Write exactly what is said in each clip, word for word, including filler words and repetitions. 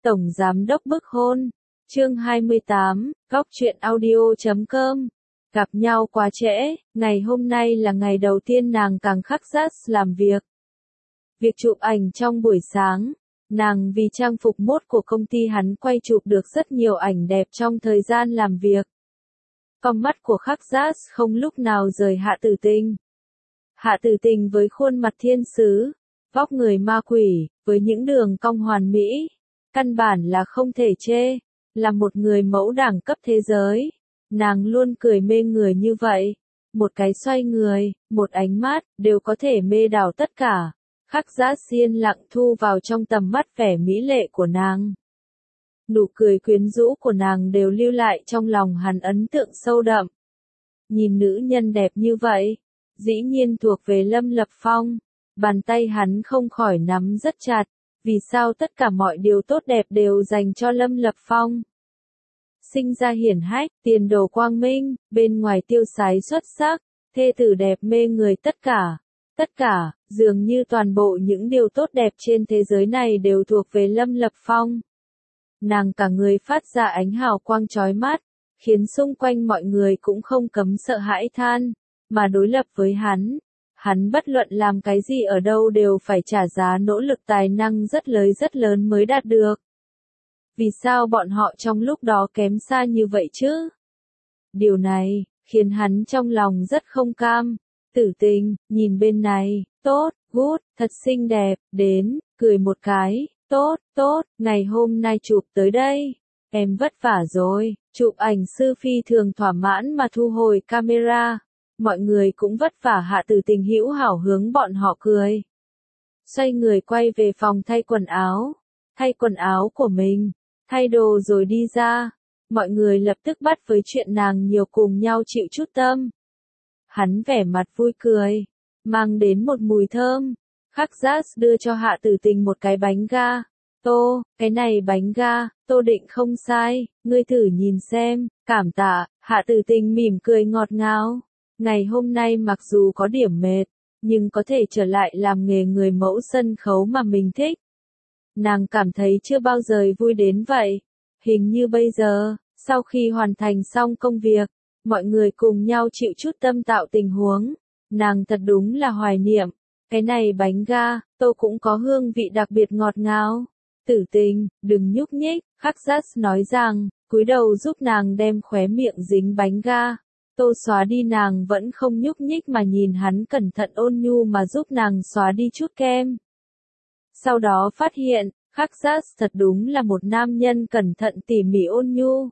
Tổng Giám đốc bức hôn. Chương hai mươi tám, góc truyện audio chấm com. Gặp nhau quá trễ, ngày hôm nay là ngày đầu tiên nàng càng khắc rát làm việc. Việc chụp ảnh trong buổi sáng, nàng vì trang phục mốt của công ty hắn quay chụp được rất nhiều ảnh đẹp trong thời gian làm việc. Con mắt của khắc rát không lúc nào rời Hạ Tử Tình. Hạ Tử Tình với khuôn mặt thiên sứ, vóc người ma quỷ, với những đường cong hoàn mỹ, căn bản là không thể chê, là một người mẫu đẳng cấp thế giới. Nàng luôn cười mê người như vậy, một cái xoay người, một ánh mắt, đều có thể mê đảo tất cả. Khắc Giá Xiên lặng thu vào trong tầm mắt vẻ mỹ lệ của nàng. Nụ cười quyến rũ của nàng đều lưu lại trong lòng hắn ấn tượng sâu đậm. Nhìn nữ nhân đẹp như vậy, dĩ nhiên thuộc về Lâm Lập Phong, bàn tay hắn không khỏi nắm rất chặt, vì sao tất cả mọi điều tốt đẹp đều dành cho Lâm Lập Phong. Sinh ra hiển hách, tiền đồ quang minh, bên ngoài tiêu sái xuất sắc, thê tử đẹp mê người tất cả. Tất cả, dường như toàn bộ những điều tốt đẹp trên thế giới này đều thuộc về Lâm Lập Phong. Nàng cả người phát ra ánh hào quang chói mắt, khiến xung quanh mọi người cũng không cấm sợ hãi than, mà đối lập với hắn. Hắn bất luận làm cái gì ở đâu đều phải trả giá nỗ lực tài năng rất lớn rất lớn mới đạt được. Vì sao bọn họ trong lúc đó kém xa như vậy chứ? Điều này, khiến hắn trong lòng rất không cam. Tử Tình, nhìn bên này, tốt, good, thật xinh đẹp, đến, cười một cái, tốt, tốt, ngày hôm nay chụp tới đây. Em vất vả rồi, chụp ảnh sư phi thường thỏa mãn mà thu hồi camera. Mọi người cũng vất vả. Hạ Tử Tình hữu hảo hướng bọn họ cười. Xoay người quay về phòng thay quần áo, thay quần áo của mình, thay đồ rồi đi ra. Mọi người lập tức bắt với chuyện nàng nhiều cùng nhau chịu chút tâm. Hắn vẻ mặt vui cười, mang đến một mùi thơm. Khắc Giác đưa cho Hạ Tử Tình một cái bánh ga. Tô, cái này bánh ga, Tô định không sai, ngươi thử nhìn xem, cảm tạ. Hạ Tử Tình mỉm cười ngọt ngào. Ngày hôm nay mặc dù có điểm mệt, nhưng có thể trở lại làm nghề người mẫu sân khấu mà mình thích. Nàng cảm thấy chưa bao giờ vui đến vậy. Hình như bây giờ, sau khi hoàn thành xong công việc, mọi người cùng nhau chịu chút tâm tạo tình huống. Nàng thật đúng là hoài niệm. Cái này bánh ga, Tô cũng có hương vị đặc biệt ngọt ngào. Tử Tình, đừng nhúc nhích, Khắc Giác nói rằng, cúi đầu giúp nàng đem khóe miệng dính bánh ga. Tô xóa đi, nàng vẫn không nhúc nhích mà nhìn hắn cẩn thận ôn nhu mà giúp nàng xóa đi chút kem. Sau đó phát hiện, Khắc Giác thật đúng là một nam nhân cẩn thận tỉ mỉ ôn nhu.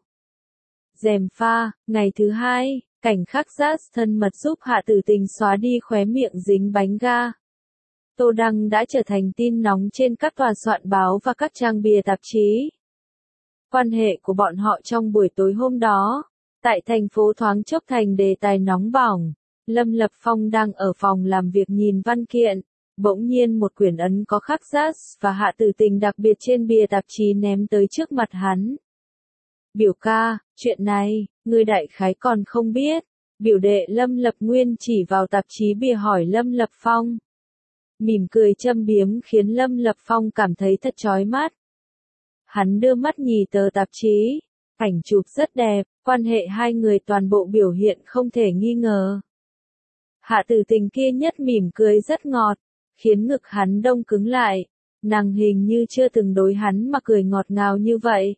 Dèm pha, ngày thứ hai, cảnh Khắc Giác thân mật giúp Hạ Tử Tình xóa đi khóe miệng dính bánh ga. Tô Đăng đã trở thành tin nóng trên các tòa soạn báo và các trang bìa tạp chí. Quan hệ của bọn họ trong buổi tối hôm đó, tại thành phố thoáng chốc thành đề tài nóng bỏng. Lâm Lập Phong đang ở phòng làm việc nhìn văn kiện, bỗng nhiên một quyển ấn có Khắc Giác và Hạ Tử Tình đặc biệt trên bìa tạp chí ném tới trước mặt hắn. Biểu ca, chuyện này, ngươi đại khái còn không biết. Biểu đệ Lâm Lập Nguyên chỉ vào tạp chí bìa hỏi Lâm Lập Phong. Mỉm cười châm biếm khiến Lâm Lập Phong cảm thấy thật chói mắt. Hắn đưa mắt nhìn tờ tạp chí, ảnh chụp rất đẹp, quan hệ hai người toàn bộ biểu hiện không thể nghi ngờ. Hạ Tử Tình kia nhất mỉm cười rất ngọt, khiến ngực hắn đông cứng lại, nàng hình như chưa từng đối hắn mà cười ngọt ngào như vậy.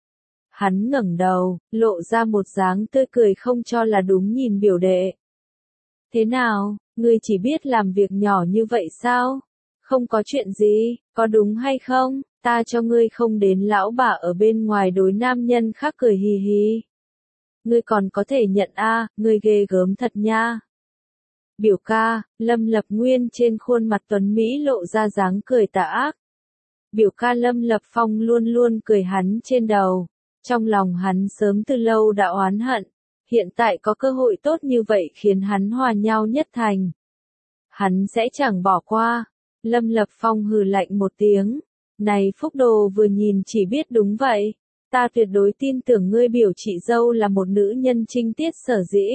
Hắn ngẩng đầu, lộ ra một dáng tươi cười không cho là đúng nhìn biểu đệ. Thế nào, ngươi chỉ biết làm việc nhỏ như vậy sao? Không có chuyện gì, có đúng hay không? Ta cho ngươi không đến lão bà ở bên ngoài đối nam nhân khác cười hì hì. Ngươi còn có thể nhận a, à, ngươi ghê gớm thật nha. Biểu ca, Lâm Lập Nguyên trên khuôn mặt tuấn Mỹ lộ ra dáng cười tà ác. Biểu ca Lâm Lập Phong luôn luôn cười hắn trên đầu. Trong lòng hắn sớm từ lâu đã oán hận. Hiện tại có cơ hội tốt như vậy khiến hắn hòa nhau nhất thành. Hắn sẽ chẳng bỏ qua. Lâm Lập Phong hừ lạnh một tiếng. Này Phúc Đồ vừa nhìn chỉ biết đúng vậy. Ta tuyệt đối tin tưởng ngươi biểu chị dâu là một nữ nhân trinh tiết sở dĩ.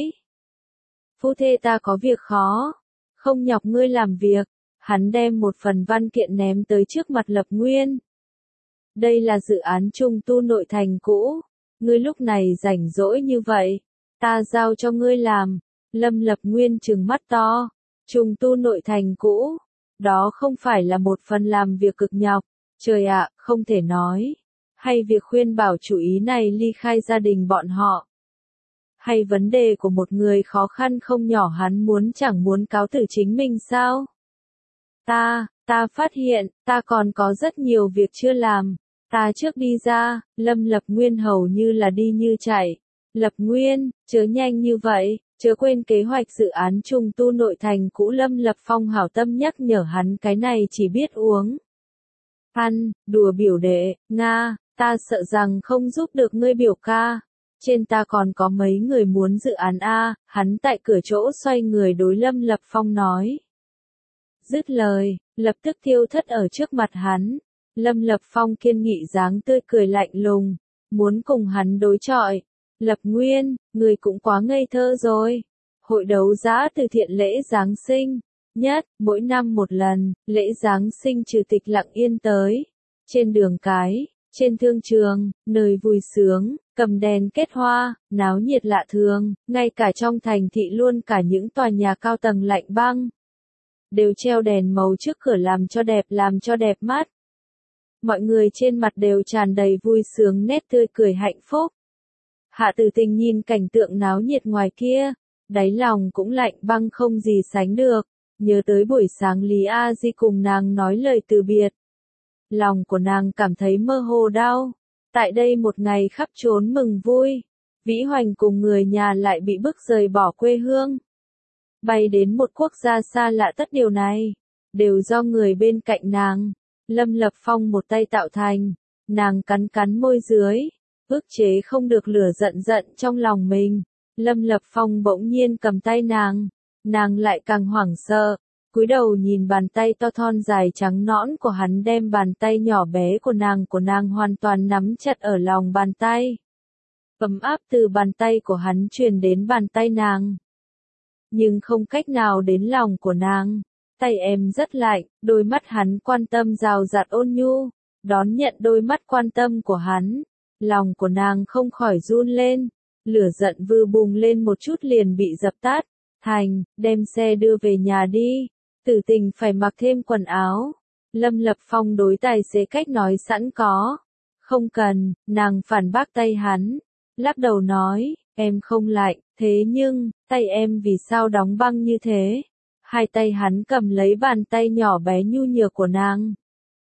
Phu thê ta có việc khó. Không nhọc ngươi làm việc. Hắn đem một phần văn kiện ném tới trước mặt Lập Nguyên. Đây là dự án trùng tu nội thành cũ. Ngươi lúc này rảnh rỗi như vậy, ta giao cho ngươi làm. Lâm Lập Nguyên trừng mắt to. Trùng tu nội thành cũ. Đó không phải là một phần làm việc cực nhọc. Trời ạ, không thể nói. Hay việc khuyên bảo chủ ý này ly khai gia đình bọn họ. Hay vấn đề của một người khó khăn không nhỏ hắn muốn chẳng muốn cáo từ chính mình sao? Ta, ta phát hiện, ta còn có rất nhiều việc chưa làm. Ta trước đi ra, Lâm Lập Nguyên hầu như là đi như chạy. Lập Nguyên, chớ nhanh như vậy, chớ quên kế hoạch dự án trùng tu nội thành cũ. Lâm Lập Phong hảo tâm nhắc nhở hắn cái này chỉ biết uống. Ăn, đùa biểu đệ, Nga, ta sợ rằng không giúp được ngươi biểu ca. Trên ta còn có mấy người muốn dự án A, hắn tại cửa chỗ xoay người đối Lâm Lập Phong nói. Dứt lời, lập tức thiêu thất ở trước mặt hắn. Lâm Lập Phong kiên nghị dáng tươi cười lạnh lùng, muốn cùng hắn đối chọi. Lập Nguyên, người cũng quá ngây thơ rồi. Hội đấu giá từ thiện lễ Giáng sinh, nhất, mỗi năm một lần, lễ Giáng sinh trừ tịch lặng yên tới. Trên đường cái, trên thương trường, nơi vui sướng, cầm đèn kết hoa, náo nhiệt lạ thường, ngay cả trong thành thị luôn cả những tòa nhà cao tầng lạnh băng. Đều treo đèn màu trước cửa làm cho đẹp làm cho đẹp mắt. Mọi người trên mặt đều tràn đầy vui sướng nét tươi cười hạnh phúc. Hạ Tử Tình nhìn cảnh tượng náo nhiệt ngoài kia, đáy lòng cũng lạnh băng không gì sánh được, nhớ tới buổi sáng Lý A Di cùng nàng nói lời từ biệt. Lòng của nàng cảm thấy mơ hồ đau, tại đây một ngày khắp trốn mừng vui, Vĩ Hoành cùng người nhà lại bị bức rời bỏ quê hương. Bay đến một quốc gia xa lạ, tất điều này, đều do người bên cạnh nàng. Lâm Lập Phong một tay tạo thành, nàng cắn cắn môi dưới, ức chế không được lửa giận giận trong lòng mình. Lâm Lập Phong bỗng nhiên cầm tay nàng, nàng lại càng hoảng sợ, cúi đầu nhìn bàn tay to thon dài trắng nõn của hắn, đem bàn tay nhỏ bé của nàng của nàng hoàn toàn nắm chặt ở lòng bàn tay. Ấm áp từ bàn tay của hắn truyền đến bàn tay nàng, nhưng không cách nào đến lòng của nàng. Tay em rất lạnh, đôi mắt hắn quan tâm rào rạt ôn nhu, đón nhận đôi mắt quan tâm của hắn, lòng của nàng không khỏi run lên, lửa giận vừa bùng lên một chút liền bị dập tắt. Thành, đem xe đưa về nhà đi, Tử Tình phải mặc thêm quần áo. Lâm Lập Phong đối tài xế cách nói sẵn có. Không cần, nàng phản bác tay hắn, lắc đầu nói, em không lạnh, thế nhưng, tay em vì sao đóng băng như thế? Hai tay hắn cầm lấy bàn tay nhỏ bé nhu nhược của nàng.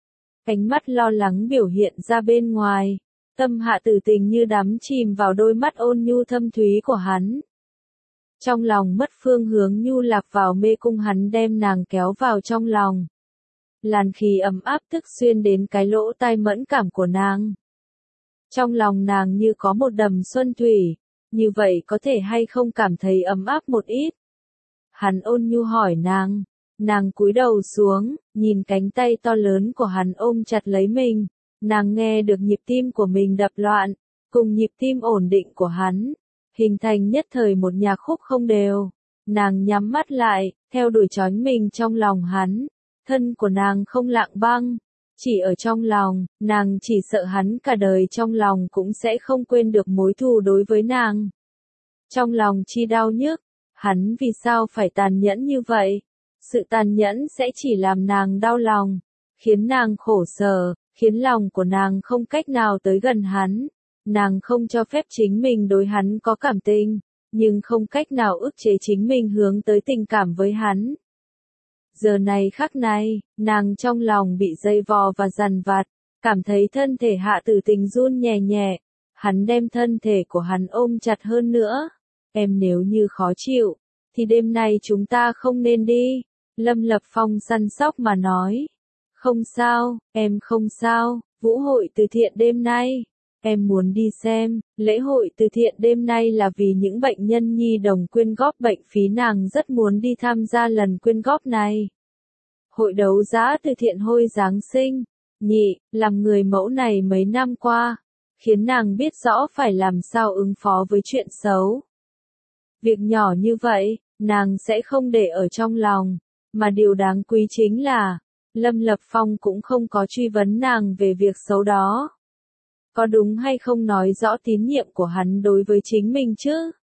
Ánh mắt lo lắng biểu hiện ra bên ngoài, tâm Hạ Tử Tình như đắm chìm vào đôi mắt ôn nhu thâm thúy của hắn. Trong lòng mất phương hướng nhu lạc vào mê cung, hắn đem nàng kéo vào trong lòng. Làn khí ấm áp tức xuyên đến cái lỗ tai mẫn cảm của nàng. Trong lòng nàng như có một đầm xuân thủy, như vậy có thể hay không cảm thấy ấm áp một ít? Hắn ôn nhu hỏi nàng, nàng cúi đầu xuống, nhìn cánh tay to lớn của hắn ôm chặt lấy mình, nàng nghe được nhịp tim của mình đập loạn, cùng nhịp tim ổn định của hắn, hình thành nhất thời một nhạc khúc không đều. Nàng nhắm mắt lại, theo đuổi choánh mình trong lòng hắn, thân của nàng không lặng băng, chỉ ở trong lòng, nàng chỉ sợ hắn cả đời trong lòng cũng sẽ không quên được mối thù đối với nàng. Trong lòng chi đau nhức, hắn vì sao phải tàn nhẫn như vậy? Sự tàn nhẫn sẽ chỉ làm nàng đau lòng, khiến nàng khổ sở, khiến lòng của nàng không cách nào tới gần hắn. Nàng không cho phép chính mình đối hắn có cảm tình, nhưng không cách nào ức chế chính mình hướng tới tình cảm với hắn. Giờ này khắc này, nàng trong lòng bị dây vò và dằn vặt, cảm thấy thân thể Hạ Tử Tình run nhẹ nhẹ. Hắn đem thân thể của hắn ôm chặt hơn nữa. Em nếu như khó chịu, thì đêm nay chúng ta không nên đi. Lâm Lập Phong săn sóc mà nói. Không sao, em không sao, vũ hội từ thiện đêm nay. Em muốn đi xem, lễ hội từ thiện đêm nay là vì những bệnh nhân nhi đồng quyên góp bệnh phí, nàng rất muốn đi tham gia lần quyên góp này. Hội đấu giá từ thiện Hôi Giáng sinh, nhị, làm người mẫu này mấy năm qua, khiến nàng biết rõ phải làm sao ứng phó với chuyện xấu. Việc nhỏ như vậy, nàng sẽ không để ở trong lòng, mà điều đáng quý chính là, Lâm Lập Phong cũng không có truy vấn nàng về việc xấu đó. Có đúng hay không nói rõ tín nhiệm của hắn đối với chính mình chứ?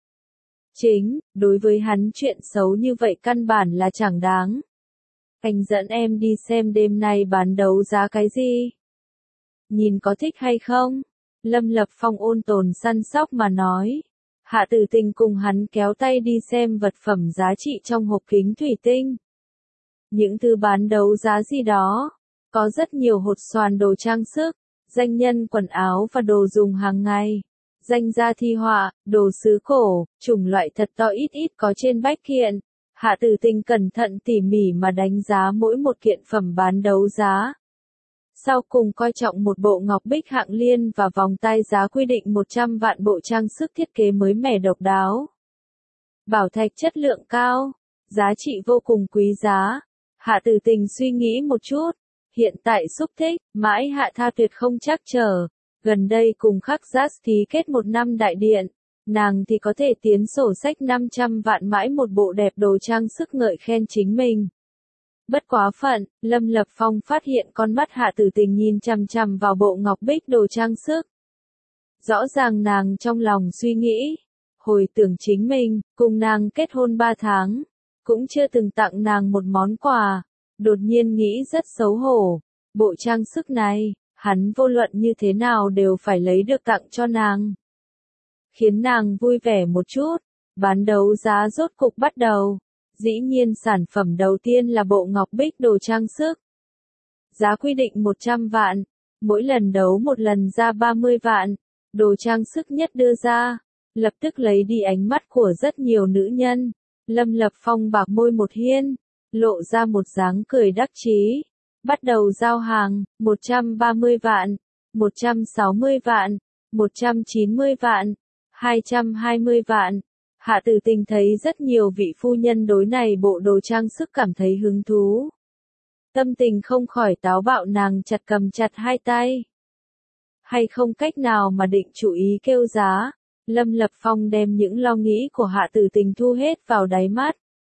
Chính, đối với hắn chuyện xấu như vậy căn bản là chẳng đáng. Anh dẫn em đi xem đêm nay bán đấu giá cái gì? Nhìn có thích hay không? Lâm Lập Phong ôn tồn săn sóc mà nói. Hạ Tử Tình cùng hắn kéo tay đi xem vật phẩm giá trị trong hộp kính thủy tinh. Những thứ bán đấu giá gì đó. Có rất nhiều hột xoàn đồ trang sức, danh nhân quần áo và đồ dùng hàng ngày. Danh gia thi họa, đồ sứ cổ, chủng loại thật to ít ít có trên bách kiện. Hạ Tử Tình cẩn thận tỉ mỉ mà đánh giá mỗi một kiện phẩm bán đấu giá. Sau cùng coi trọng một bộ ngọc bích hạng liên và vòng tay giá quy định một trăm vạn, bộ trang sức thiết kế mới mẻ độc đáo. Bảo thạch chất lượng cao, giá trị vô cùng quý giá. Hạ Tử Tình suy nghĩ một chút, hiện tại xúc thích, mãi Hạ Tha Tuyệt không chắc chờ. Gần đây cùng Khắc Giác ký kết một năm đại điện, nàng thì có thể tiến sổ sách năm trăm vạn mãi một bộ đẹp đồ trang sức ngợi khen chính mình. Bất quá phận, Lâm Lập Phong phát hiện con mắt Hạ Tử Tình nhìn chằm chằm vào bộ ngọc bích đồ trang sức. Rõ ràng nàng trong lòng suy nghĩ, hồi tưởng chính mình, cùng nàng kết hôn ba tháng, cũng chưa từng tặng nàng một món quà, đột nhiên nghĩ rất xấu hổ, bộ trang sức này, hắn vô luận như thế nào đều phải lấy được tặng cho nàng. Khiến nàng vui vẻ một chút, bán đấu giá rốt cục bắt đầu. Dĩ nhiên sản phẩm đầu tiên là bộ ngọc bích đồ trang sức. Giá quy định một trăm vạn, mỗi lần đấu một lần ra ba mươi vạn, đồ trang sức nhất đưa ra, lập tức lấy đi ánh mắt của rất nhiều nữ nhân. Lâm Lập Phong bạc môi một hiên, lộ ra một dáng cười đắc chí. Bắt đầu giao hàng, một trăm ba mươi vạn, một trăm sáu mươi vạn, một trăm chín mươi vạn, hai trăm hai mươi vạn. Hạ Tử Tình thấy rất nhiều vị phu nhân đối này bộ đồ trang sức cảm thấy hứng thú. Tâm tình không khỏi táo bạo, nàng chặt cầm chặt hai tay. Hay không cách nào mà định chủ ý kêu giá. Lâm Lập Phong đem những lo nghĩ của Hạ Tử Tình thu hết vào đáy mắt.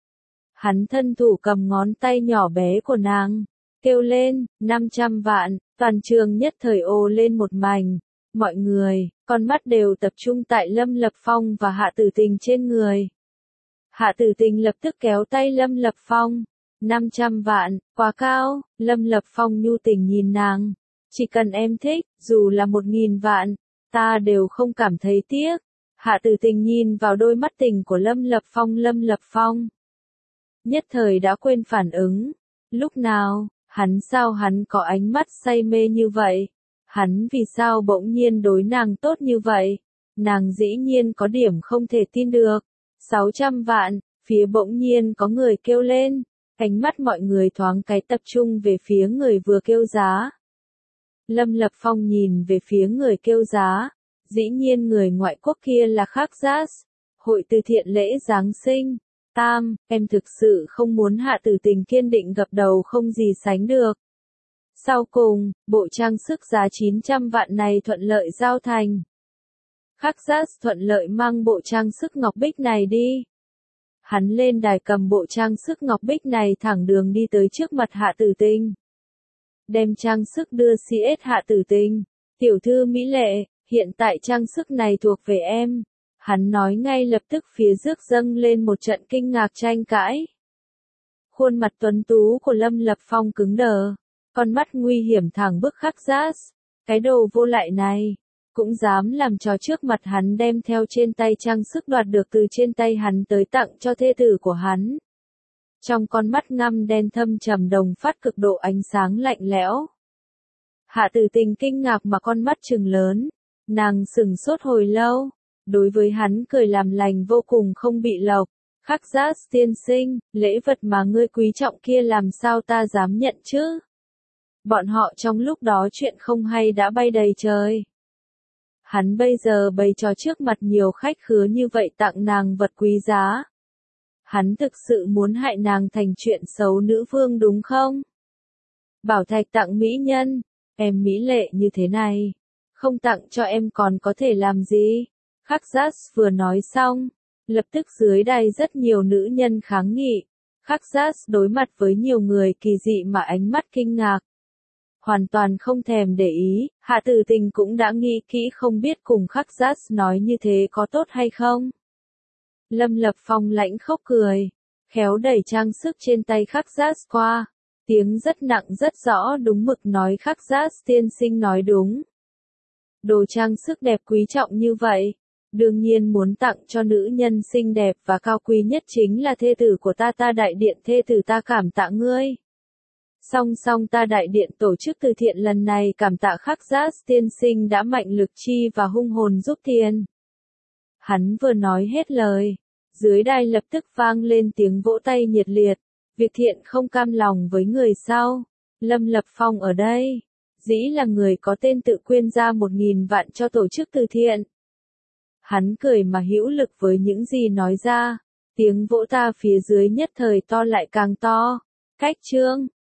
Hắn thân thủ cầm ngón tay nhỏ bé của nàng, kêu lên, năm trăm vạn, toàn trường nhất thời ồ lên một mảnh. Mọi người, con mắt đều tập trung tại Lâm Lập Phong và Hạ Tử Tình trên người. Hạ Tử Tình lập tức kéo tay Lâm Lập Phong. năm trăm vạn, quá cao. Lâm Lập Phong nhu tình nhìn nàng. Chỉ cần em thích, dù là một nghìn vạn, ta đều không cảm thấy tiếc. Hạ Tử Tình nhìn vào đôi mắt tình của Lâm Lập Phong. Lâm Lập Phong nhất thời đã quên phản ứng. Lúc nào, hắn sao hắn có ánh mắt say mê như vậy? Hắn vì sao bỗng nhiên đối nàng tốt như vậy? Nàng dĩ nhiên có điểm không thể tin được. sáu trăm vạn, phía bỗng nhiên có người kêu lên. Ánh mắt mọi người thoáng cái tập trung về phía người vừa kêu giá. Lâm Lập Phong nhìn về phía người kêu giá. Dĩ nhiên người ngoại quốc kia là Khắc Giác, hội từ thiện lễ Giáng sinh. Tam, em thực sự không muốn. Hạ Tử Tình kiên định gập đầu không gì sánh được. Sau cùng, bộ trang sức giá chín trăm vạn này thuận lợi giao thành. Khắc Giác thuận lợi mang bộ trang sức ngọc bích này đi. Hắn lên đài cầm bộ trang sức ngọc bích này thẳng đường đi tới trước mặt Hạ Tử Tình. Đem trang sức đưa xê ét Hạ Tử Tình. Tiểu thư mỹ lệ, hiện tại trang sức này thuộc về em. Hắn nói ngay lập tức phía trước dâng lên một trận kinh ngạc tranh cãi. Khuôn mặt tuấn tú của Lâm Lập Phong cứng đờ. Con mắt nguy hiểm thẳng bức Khắc Giác. Cái đồ vô lại này, cũng dám làm trò trước mặt hắn, đem theo trên tay trang sức đoạt được từ trên tay hắn tới tặng cho thê tử của hắn. Trong con mắt ngăm đen thâm trầm đồng phát cực độ ánh sáng lạnh lẽo. Hạ Tử Tình kinh ngạc mà con mắt trừng lớn. Nàng sững sốt hồi lâu. Đối với hắn cười làm lành vô cùng không bị lộc. Khắc Giác tiên sinh, lễ vật mà ngươi quý trọng kia làm sao ta dám nhận chứ? Bọn họ trong lúc đó chuyện không hay đã bay đầy trời. Hắn bây giờ bày trò trước mặt nhiều khách khứa như vậy tặng nàng vật quý giá. Hắn thực sự muốn hại nàng thành chuyện xấu nữ vương đúng không? Bảo thạch tặng mỹ nhân, em mỹ lệ như thế này, không tặng cho em còn có thể làm gì? Khắc Giác vừa nói xong, lập tức dưới đài rất nhiều nữ nhân kháng nghị. Khắc Giác đối mặt với nhiều người kỳ dị mà ánh mắt kinh ngạc. Hoàn toàn không thèm để ý, Hạ Tử Tình cũng đã nghĩ kỹ không biết cùng Khắc Giác nói như thế có tốt hay không. Lâm Lập Phong lãnh khóc cười, khéo đẩy trang sức trên tay Khắc Giác qua. Tiếng rất nặng rất rõ đúng mực nói Khắc Giác tiên sinh nói đúng. Đồ trang sức đẹp quý trọng như vậy, đương nhiên muốn tặng cho nữ nhân xinh đẹp và cao quý nhất chính là thê tử của ta ta đại điện thê tử ta cảm tạ ngươi. Song song ta đại điện tổ chức từ thiện lần này cảm tạ Khắc Giác tiên sinh đã mạnh lực chi và hung hồn giúp tiền. Hắn vừa nói hết lời, dưới đài lập tức vang lên tiếng vỗ tay nhiệt liệt. Việc thiện không cam lòng với người sau. Lâm Lập Phong ở đây, dĩ là người có tên tự quyên ra một nghìn vạn cho tổ chức từ thiện. Hắn cười mà hữu lực với những gì nói ra, tiếng vỗ ta phía dưới nhất thời to lại càng to. Cách chương